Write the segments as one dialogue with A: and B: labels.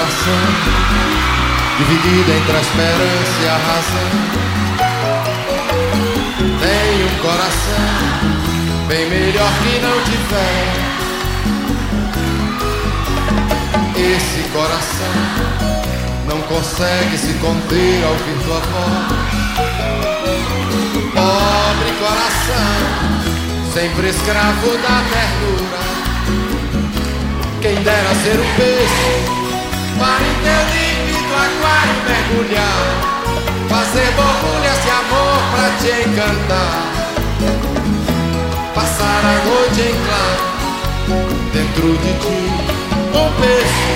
A: coração, dividido entre a esperança e a razão. Tem um coração bem melhor que não tiver. Esse coração não consegue se conter ao ouvir tua voz. Pobre coração, sempre escravo da ternura. Quem dera ser um peixe para em teu límpido aquário mergulhar, fazer borbulhas de amor pra te encantar, passar a noite em claro dentro de ti, um peixe,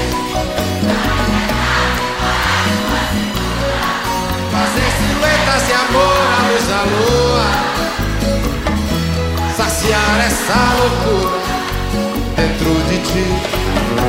A: fazer silhuetas de amor à luz da lua, saciar essa loucura dentro de ti.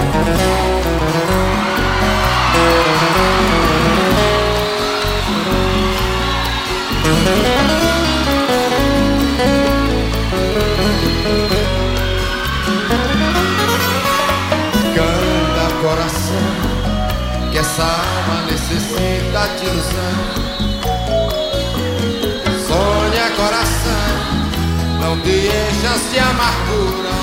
A: Canta, coração, que essa alma necessita de ilusão. Sonha, coração, não te enchas de amargura.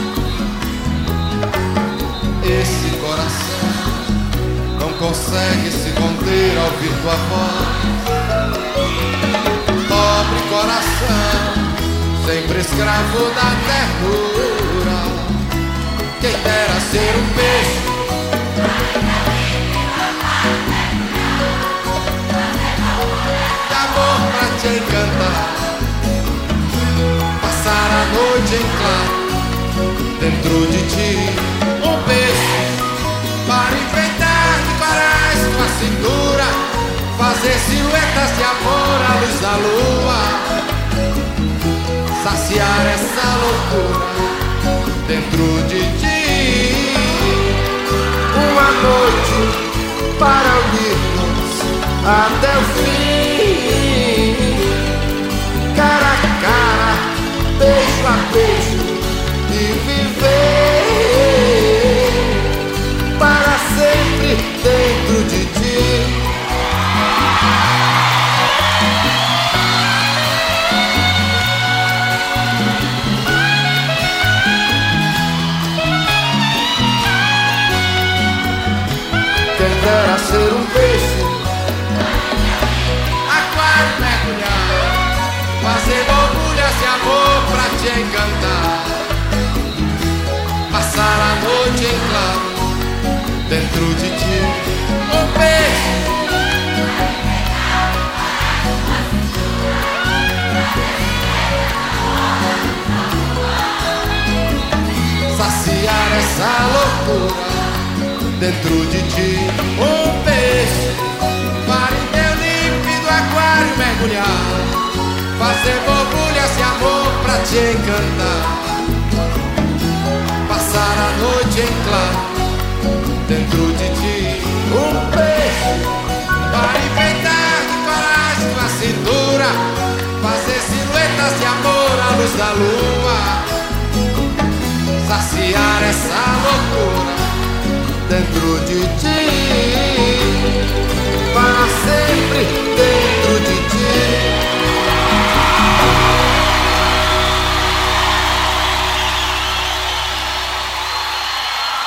A: Esse coração não consegue se conter ao ouvir tua voz. Pobre coração, sempre escravo da ternura. Quem dera ser um peixe de amor pra te encantar, passar a noite em claro dentro de ti. Um peixe para enfrentar de corais tua cintura, fazer silhuetas de amor à luz da lua, saciar essa loucura dentro de ti. Uma noite para unir-nos até o fim, cara a cara, beijo a beijo, e viver para sempre dentro de ti. Quem dera ser um peixe, aquário mergulhar, fazer borbulhas de amor pra te encantar, passar a noite em claro dentro de ti. Um peixe saciar essa loucura dentro de ti. Um peixe para em teu límpido aquário mergulhar, fazer borbulhas de amor pra te encantar, passar a noite em claro dentro de ti. Um peixe para enfrentar de coragem tua cintura, fazer silhuetas de amor à luz da lua, saciar essa loucura dentro de ti.